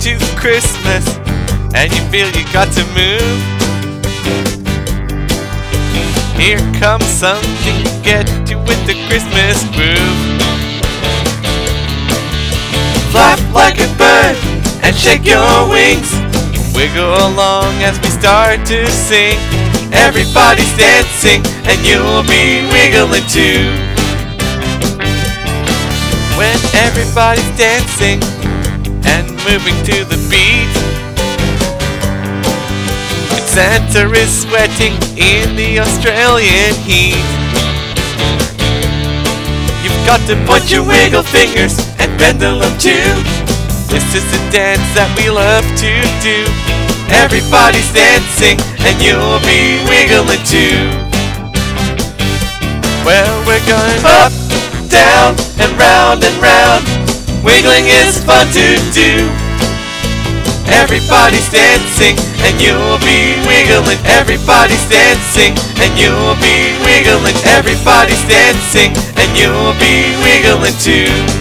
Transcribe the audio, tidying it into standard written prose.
to Christmas and you feel you got to move, here comes something to get you with the Christmas groove. Flap like a bird and shake your wings, wiggle along as we start to sing. Everybody's dancing and you'll be wiggling too. When everybody's dancing and moving to the beat, and Santa is sweating in the Australian heat, you've got to point your wiggle fingers and bend them too. This is the dance that we love to do. Everybody's dancing and you'll be wiggling too. Well, we're going up, down, and round and round. Wiggling is fun to do. Everybody's dancing and you'll be wiggling. Everybody's dancing and you'll be wiggling. Everybody's dancing and you'll be wiggling too.